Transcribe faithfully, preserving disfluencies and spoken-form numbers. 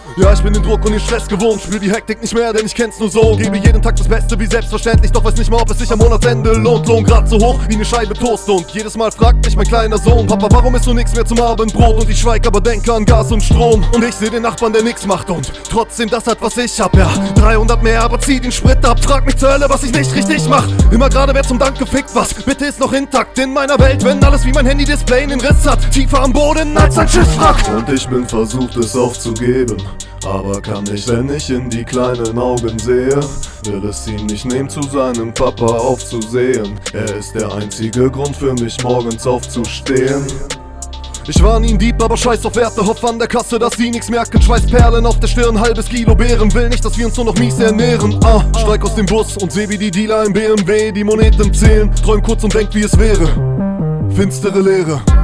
Ja, ich bin den Druck und den Stress gewohnt, spür die Hektik nicht mehr, denn ich kenn's nur so. Gebe jeden Tag das Beste wie selbstverständlich, doch weiß nicht mal, ob es sich am Monatsende lohnt. Lohn grad so hoch wie eine Scheibe Toast und jedes Mal fragt mich mein kleiner Sohn: Papa, warum ist so nix mehr zum Abendbrot? Und ich schweig, aber denke an Gas und Strom. Und ich seh den Nachbarn, der nix macht und trotzdem das hat, was ich hab. Ja, dreihundert mehr, aber zieh den Sprit ab. Frag mich zur Hölle, was ich nicht richtig mach. Immer gerade wer zum Dank gefickt, was bitte ist noch intakt in meiner Welt, wenn alles wie mein Handy-Display einen Riss hat, tiefer am Boden als ein Schiffwrack. Und ich bin versucht, es aufzugeben, aber kann nicht, wenn ich in die kleinen Augen sehe. Will es ihm nicht nehmen, zu seinem Papa aufzusehen. Er ist der einzige Grund für mich, morgens aufzustehen. Ich war nie ein Dieb, aber scheiß auf Werte, hoff an der Kasse, dass sie nix merken. Schweißperlen auf der Stirn, halbes Kilo Beeren, will nicht, dass wir uns nur noch mies ernähren. Ah, steig aus dem Bus und seh wie die Dealer im B M W die Moneten zählen. Träum kurz und denk, wie es wäre. Finstere Leere.